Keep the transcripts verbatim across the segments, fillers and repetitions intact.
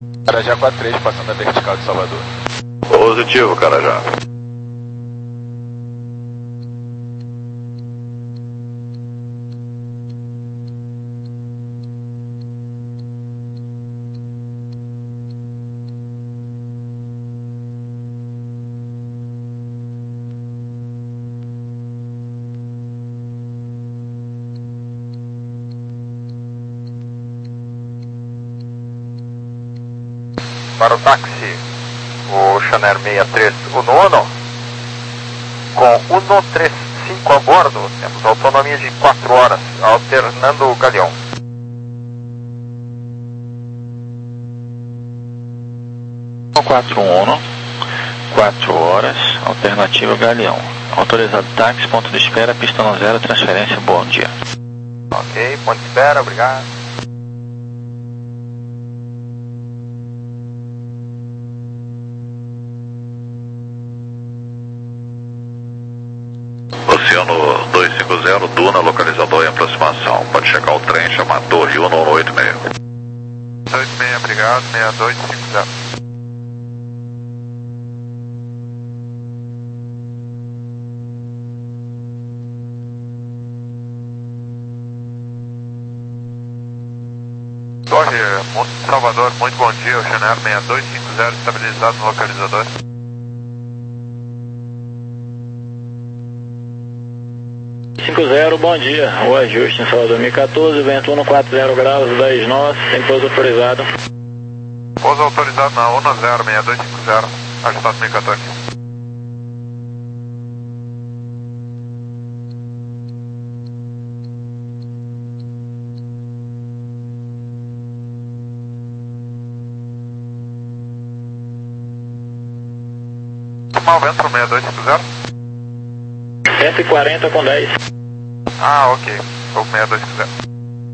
Carajá quatro três, passando a vertical de Salvador. Positivo, Carajá. Para o táxi, o Chanair sessenta e três, o nono, com o Uno trinta e cinco a bordo, temos autonomia de quatro horas, alternando o galeão. quatro Uno, quatro horas, alternativa galeão. Autorizado táxi, ponto de espera, pista no zero, transferência, bom dia. Ok, ponto de espera, obrigado. Oceano duzentos e cinquenta, Duna, localizador em aproximação. Pode checar o trem, chamar Torre Uno cento e oitenta e seis. cento e oitenta e seis, obrigado, sessenta e dois cinquenta. Torre, Salvador, muito bom dia, o Chanair sessenta e dois cinquenta estabilizado no localizador. cinquenta, bom dia, o ajuste em Salvador dois mil e quatorze, vento um quatro graus, dez nós, sem pouso autorizado. Pouso autorizado na Uno zero, sessenta e dois cinquenta, ajustado dois mil e quatorze. Mal vento para o sessenta e dois cinquenta? cento e quarenta com dez. Ah, ok. Vou sessenta e dois cinquenta.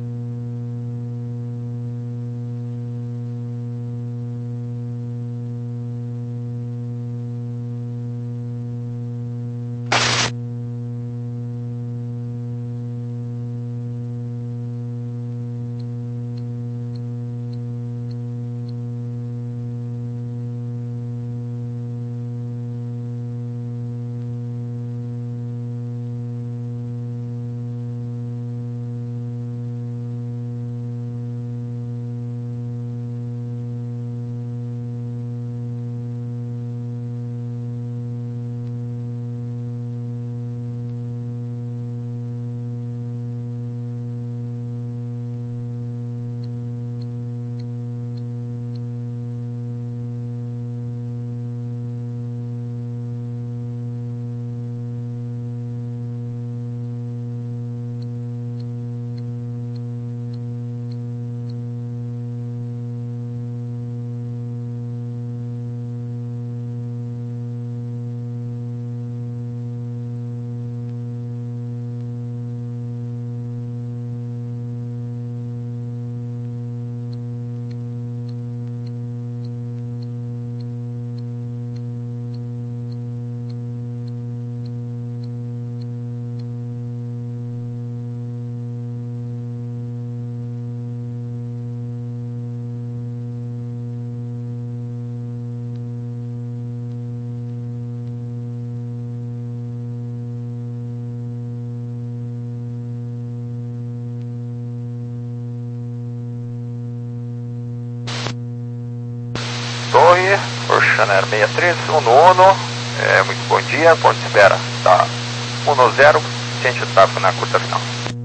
Torre, o Chanair sessenta e três, Uno Uno, é, muito bom dia, ponto de espera, tá, Uno zero, sente o tráfego na curta final.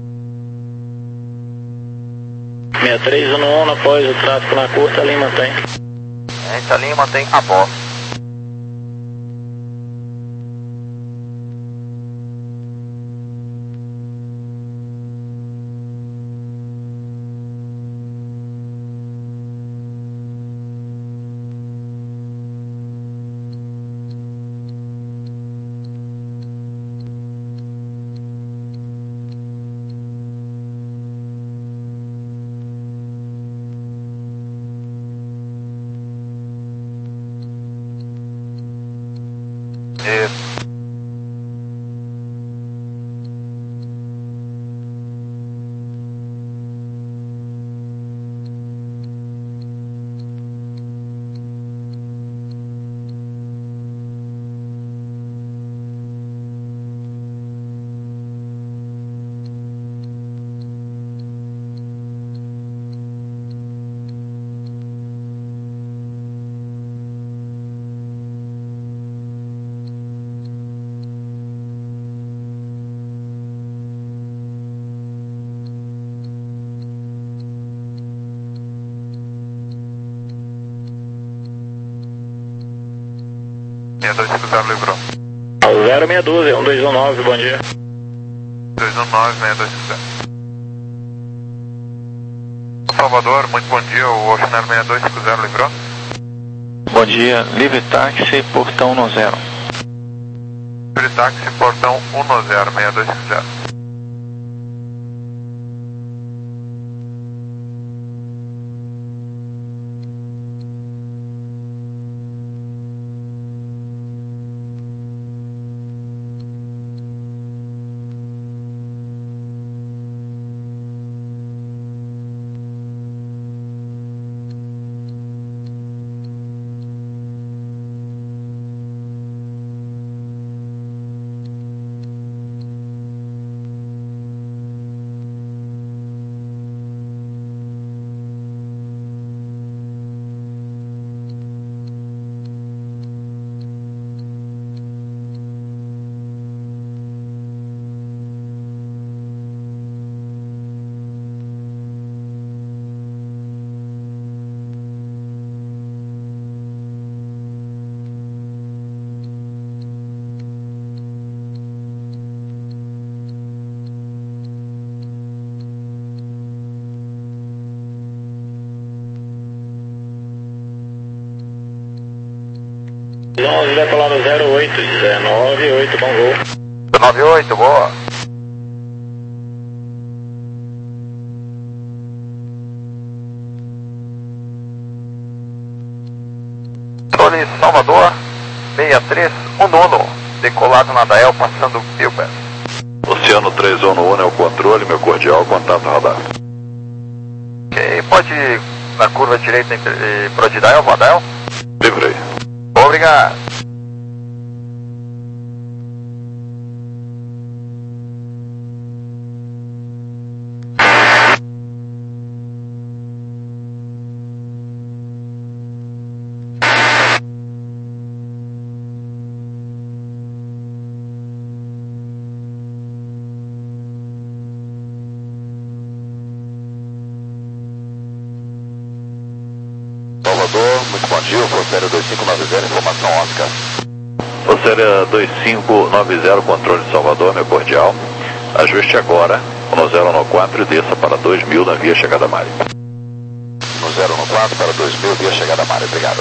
sessenta e três, Uno Uno, após o tráfego na curta, a linha mantém. A linha mantém a voz. Isso. seis dois cinco zero livrou. zero seis um zero, um dois um nove, bom dia. dois um nove, seis dois cinco zero. Salvador, muito bom dia, o Ocean Air seis dois cinco zero livrou. Bom dia, livre táxi, portão um zero. Livre táxi, portão um zero, seis dois cinco zero. onze, decolado zero oito, dezenove, oito, bom voo. dezenove oito, boa. Controle Salvador, seis três um nono, decolado na Dael, passando Pilbas. Oceano três um um é o controle, meu cordial, contato radar. Ok, pode ir na curva direita entre Prodidael, Vadael? Livrei. Obrigado. Salvador, muito bom dia, Forcéria dois cinco nove zero, informação Oscar. Forcéria dois cinco nove zero, controle de Salvador, meu cordial. Ajuste agora, no zero um quatro e desça para dois mil na via chegada Mari. No zero um quatro para dois mil, via chegada Mari, obrigado.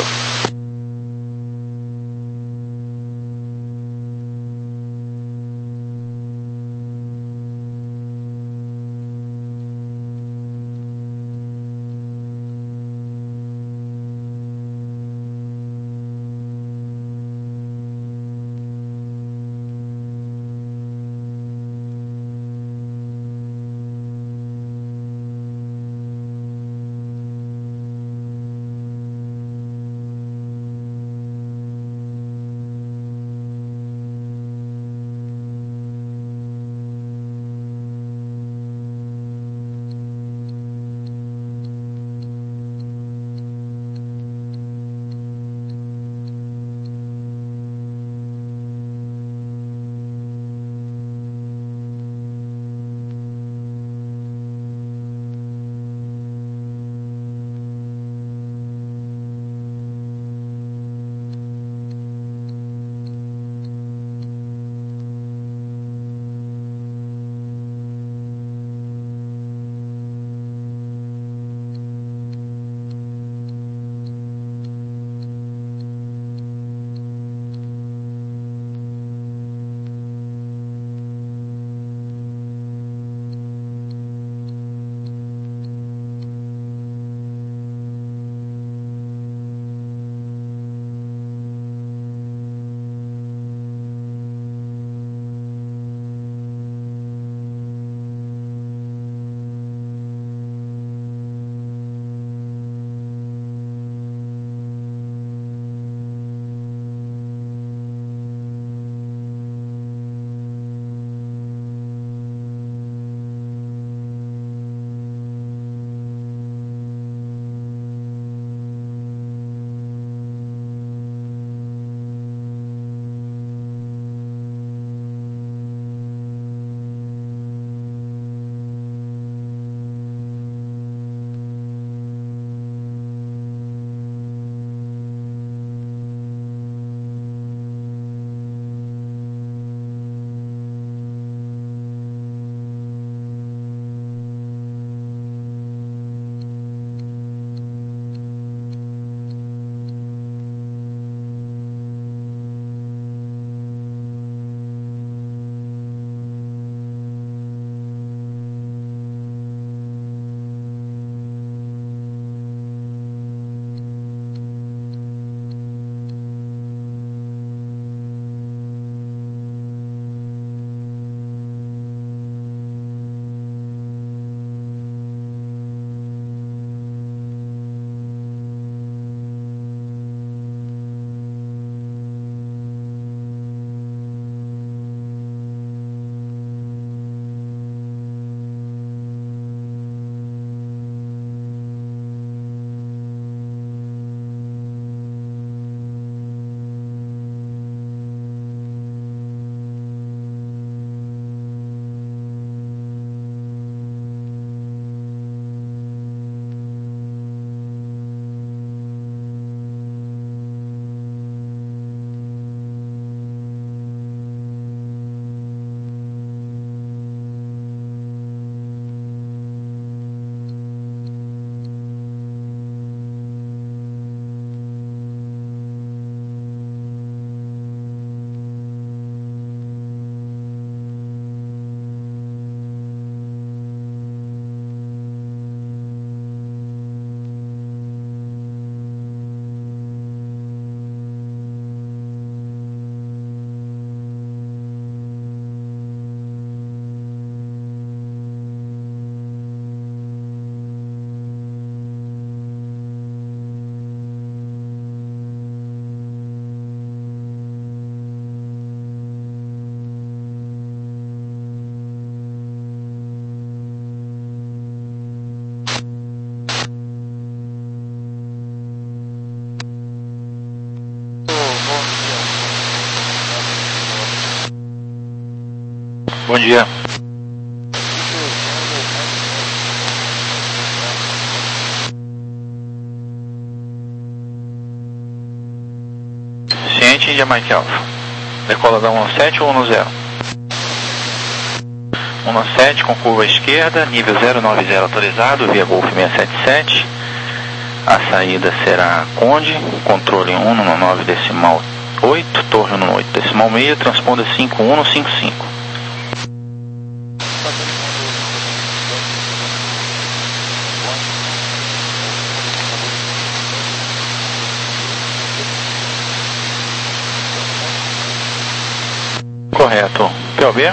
Bom dia. Ciente India Mike Alpha. Decola da um sete ou um zero? um sete com curva esquerda, nível zero nove zero autorizado, via Golf seiscentos e setenta e sete. A saída será Conde, controle um no nove decimal oito, torre no oito decimal seis, transponder cinco um no cinco cinco. Correto. P O B?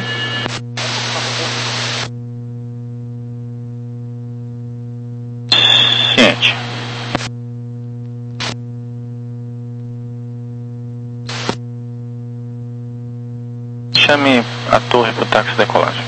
Ciente. Chame a torre para o táxi de decolagem.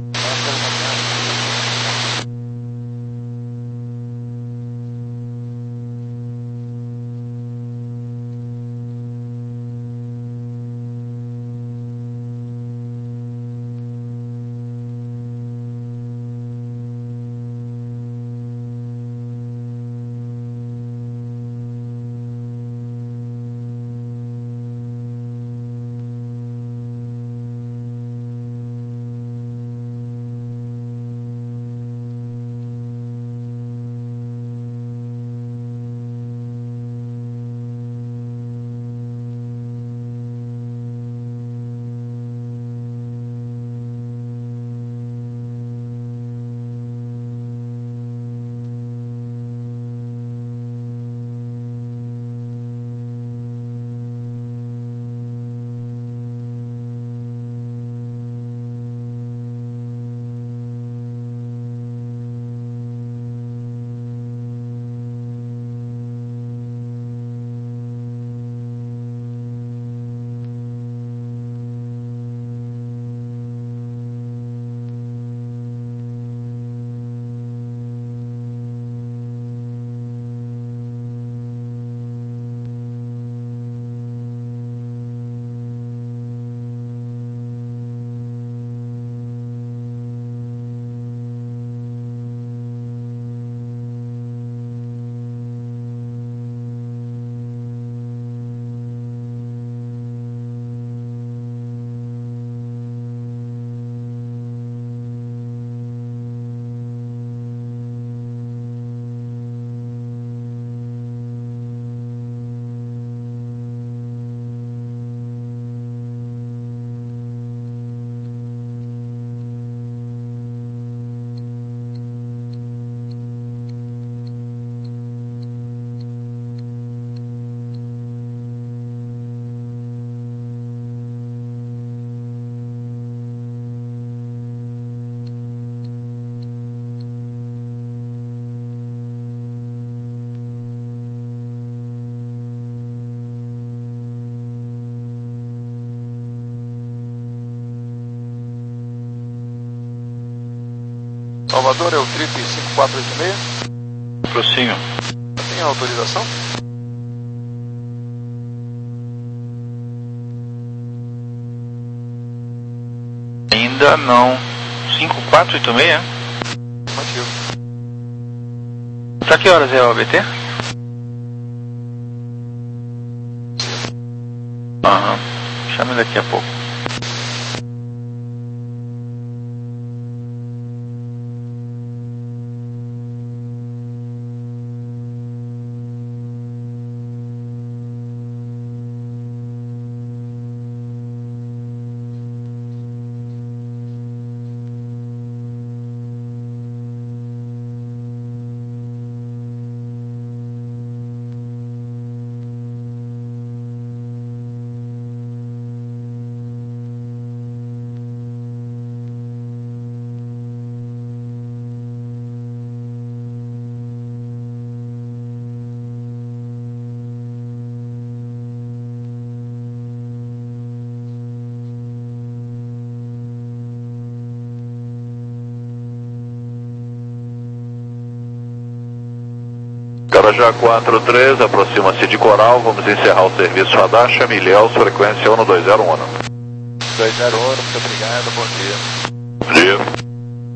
Salvador é o Trip cinco quatro oito seis? Prossiga. Tem autorização? Ainda não. cinco quatro oito seis? Afirmativo. Pra que horas é o A B T? Aham. Chame daqui a pouco. Carajá quatro três, aproxima-se de Coral, vamos encerrar o serviço radar, chame Ilhéus, frequência um dois zero um. dois zero um, muito obrigado, bom dia. Bom dia.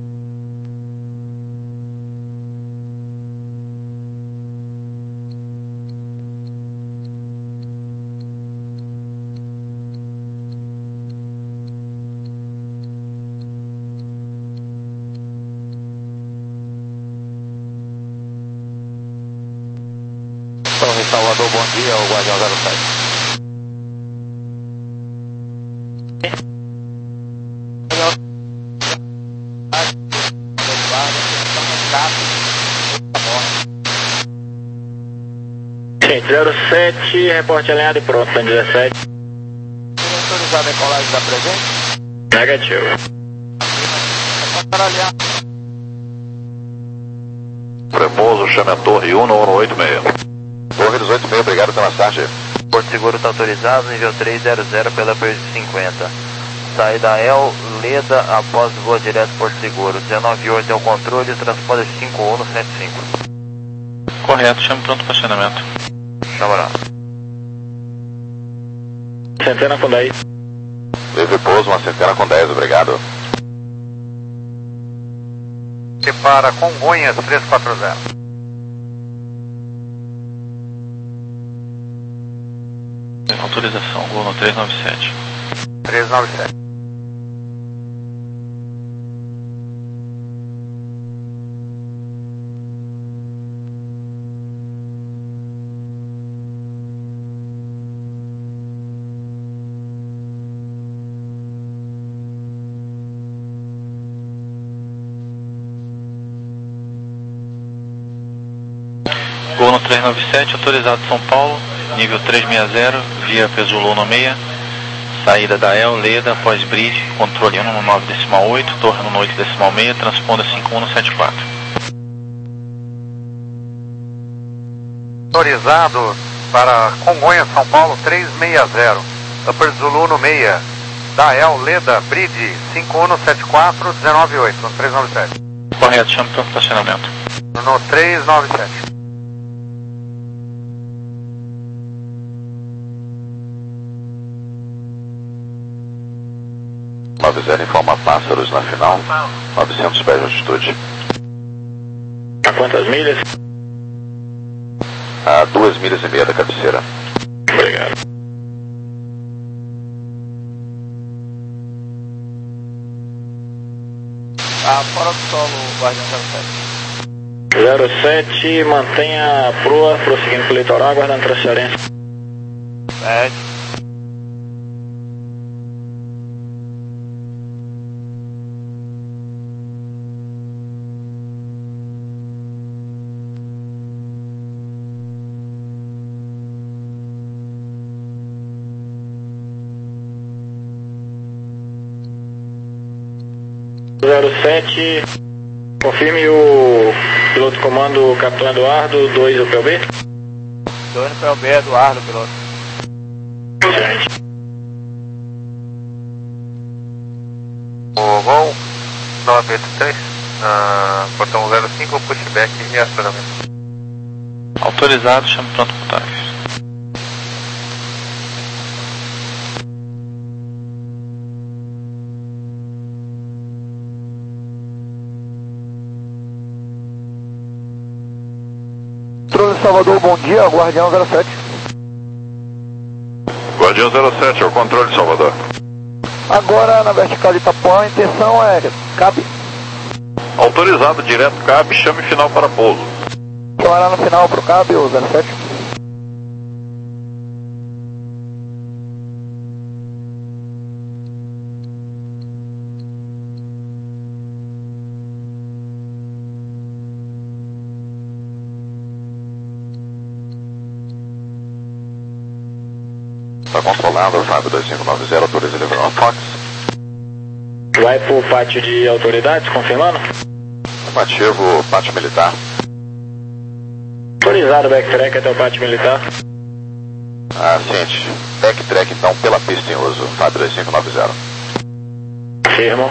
Torre Salvador, bom dia, o Guardião zero sete. Gente, zero sete, reporte alinhado e pronto, tá dezessete. Autorizado a colagem da presente? Negativo. Cremoso, chame a torre um no um oito seis. Torre dos oito seis, obrigado pela mensagem. Porto Seguro está autorizado, nível três zero zero pela P cinquenta. Saída El, Leda, após voo direto Porto Seguro. dezenove oito é o controle, transponder cinco um no cento e cinco. Correto, chame pronto para acionamento. Chamará. Centena com dez. Livre pouso, uma centena com dez, obrigado. E para Congonhas três quatro zero. Autorização, gol no três nove sete. três nove sete. Gol no três nove sete, autorizado São Paulo, nível três seis zero, via Pesul no seis, saída da El, Leda, após brief, controle um no nove decimal oito, torre no oito decimal seis, transponda cinco um no sete quatro. Autorizado para Congonhas, São Paulo três seis zero. Upper Zulu no seis. Dael, Leda, Bride cinco um no sete quatro, dezenove oito, no três nove sete. Correto, chame pronto para acionamento. No três nove sete. nove zero informa pássaros na final, novecentos pés de altitude. A quantas milhas? A duas milhas e meia da cabeceira. Obrigado. Ah, fora do solo, Guardião zero sete. zero sete, mantenha a proa, prosseguindo para o litoral, aguardando transferência. sete. zero sete, confirme o piloto comando Capitão Eduardo, dois o P L B. dois no P L B, Eduardo, piloto. Excelente. O voo nove oito três, uh, portão zero cinco, pushback e acionamento. Autorizado, chame pronto para táxi. Salvador, bom dia, Guardião zero sete. Guardião zero sete, é o controle de Salvador. Agora na vertical de Itapuã, a intenção é cabe. Autorizado, direto cabe, chame final para pouso. Chamará no final para o cabe, o zero sete. Está controlado, Fábio dois cinco nove zero, autoriza Leverão Fox. Vai para o pátio de autoridades, confirmando? Afirmativo, pátio militar. Autorizado o backtrack até o pátio militar. Ah, ciente. Backtrack então pela pista em uso, Fábio dois cinco nove zero. Firmo.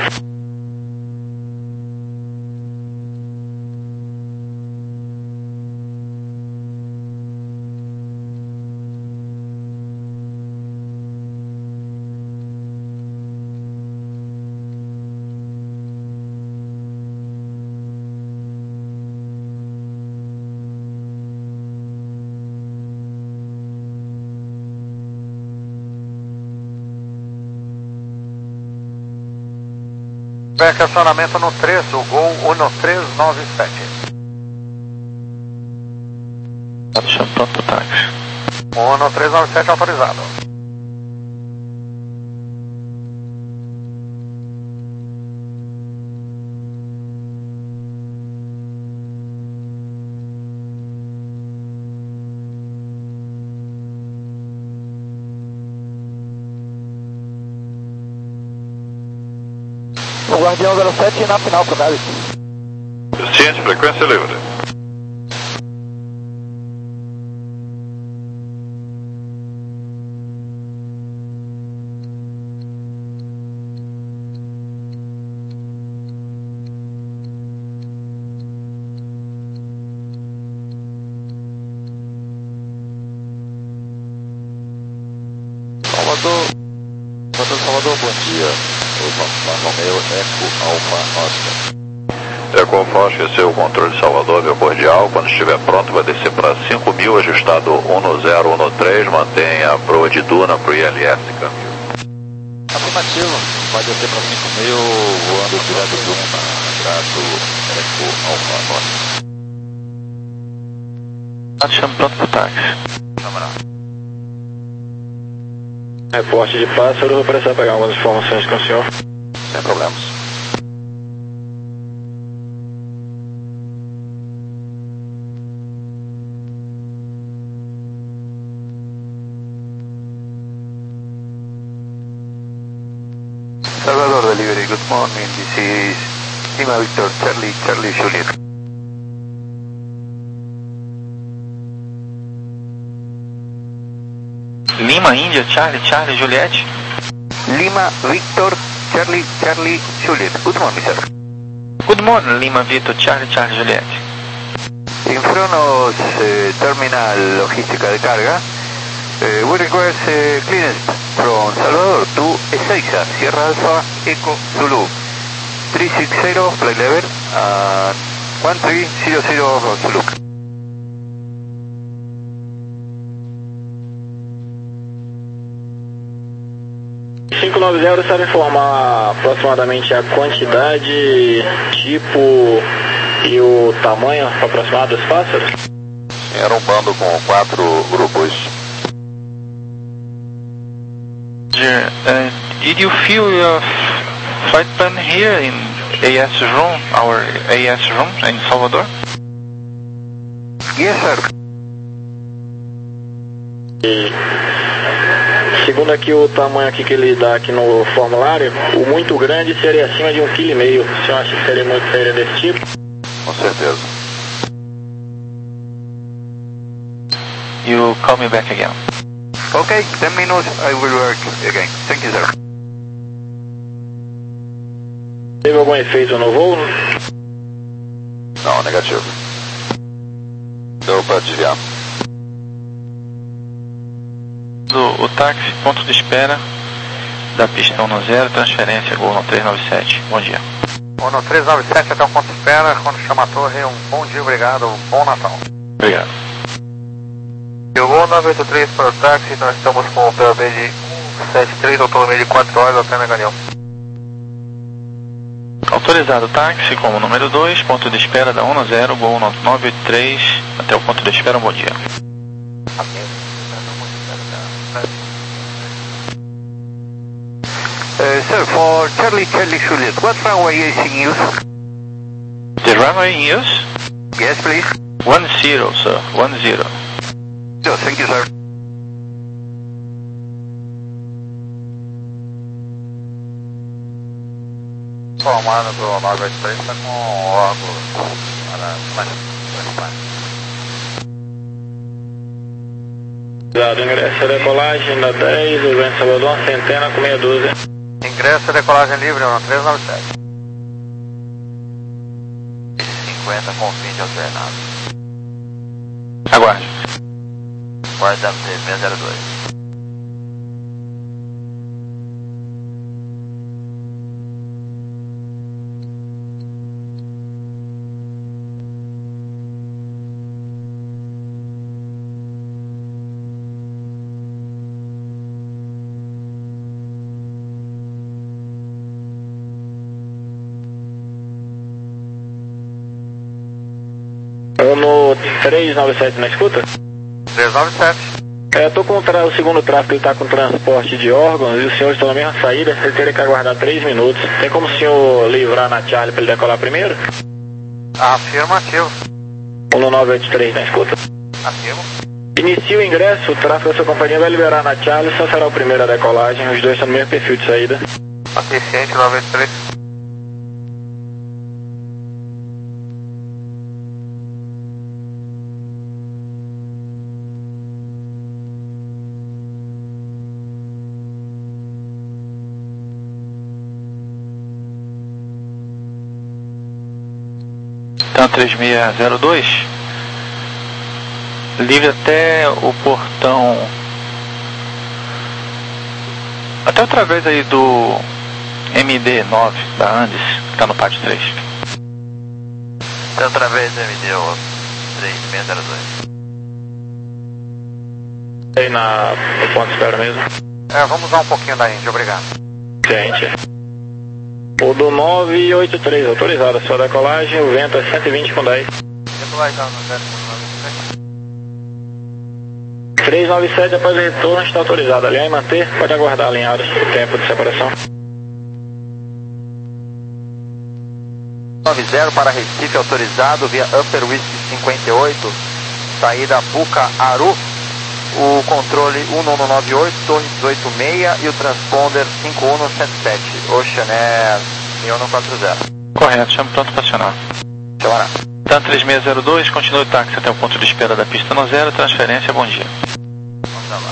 Pré-acionamento no três, o Gol um três nove sete. Tá deixando pronto pro táxi. um três nove sete autorizado. O Guardião zero sete na final pro Gales. Ciente, frequência livre. Salvador, Salvador, Salvador, bom dia. Romeu, Eco, Alfa, Oscar. Eco Alfa, esqueceu o controle de Salvador, via cordial. Quando estiver pronto, vai descer para cinco mil, ajustado um zero um três, mantenha a proa de Duna para o I L S, caminho. Afirmativo, vai descer para cinco mil, voando direto Duna, grato, Eco, Alfa, Oscar. Tá deixando pronto pro táxi. Reporte de pássaro, vou precisar pegar algumas informações com o senhor. Sem problemas. Salvador Delivery, good morning. This is Lima Victor, Charlie, Charlie Juliet. Lima, Índia, Charlie, Charlie, Juliette. Lima Victor, Charlie, Charlie Juliet. Good morning, sir. Good morning, Lima, Victor, Charlie, Charlie, Juliette. Infronos eh, Terminal Logística de Carga. Eh, we request eh, clearance from Salvador to Ezeiza, Sierra Alpha, Eco, Zulu. three six zero, flight level, and one three zero zero, Zulu. cinco nove zero, sabe informar aproximadamente a quantidade, tipo e o tamanho aproximado dos pássaros? Era um bando com quatro grupos. Uh, did you feel your flight plan here in A S room, our A S room in Salvador? Yes, sir. E segundo aqui o tamanho aqui que ele dá aqui no formulário, o muito grande seria acima de um quilo e meio. O senhor acha que seria muito seria desse tipo? Com certeza. You call me back again. Okay, ten minutes, I will work again. Thank you, sir. Teve algum efeito no voo? Não, negativo. Deu para desviar. Do, o táxi, ponto de espera da pista um zero, transferência Gol um três nove sete. Bom dia. um três nove sete até o ponto de espera. Quando chama a torre, um bom dia, obrigado, um bom Natal. Obrigado. E o Gol nove oito três para o táxi, nós estamos com o P O B de um sete três, autonomia de quatro horas até Meganiel. Autorizado o táxi como número dois, ponto de espera da um zero, Gol nove oito três, até o ponto de espera, um bom dia. Uh, sir, for Charlie, Charlie Juliet, what runway is in use? The runway in use? Yes, please. One zero, sir, one zero. So, thank you, sir. Formado do nove oito três, está com órgão para Dado ingresso a decolagem da dez, o vento Salvador, centena com meia dúzia. ingresso a decolagem livre, um três nove sete. cinquenta com vinte alternado. Aguarde. Guarda seis zero dois. um no três nove sete na escuta? três nove sete. É, tô com o, tra- o segundo tráfego, ele tá com transporte de órgãos e os senhores estão na mesma saída, ele teria que aguardar três minutos. Tem como o senhor livrar na Charlie para ele decolar primeiro? Afirmativo. um no nove oito três na escuta? Afirmo. Inicia o ingresso, o tráfego da sua companhia vai liberar na Charlie, só será o primeiro a decolagem, os dois estão no mesmo perfil de saída. Paciente nove oito três. Então três seis zero dois, livre até o portão, até através aí do M D nove da Andes, que está no pátio três. Até através do M D três seis zero dois. Aí na, no ponto de espera mesmo. É, vamos usar um pouquinho da Índia, obrigado. Gente. O do nove oito três, autorizado a sua decolagem, o vento é cento e vinte com dez. três nove sete após o retorno está autorizado. Alinhar e manter, pode aguardar alinhados o tempo de separação. nove zero para Recife, autorizado via Upper Whisky cinquenta e oito, saída Buca Aru, o controle um um nove oito, torre dezoito seis e o transponder cinco um sete sete, Ocean Air um um quatro zero. Correto, chamo pronto para acionar. Chamará. Então três seis zero dois, continue o táxi até o ponto de espera da pista no zero, transferência, bom dia.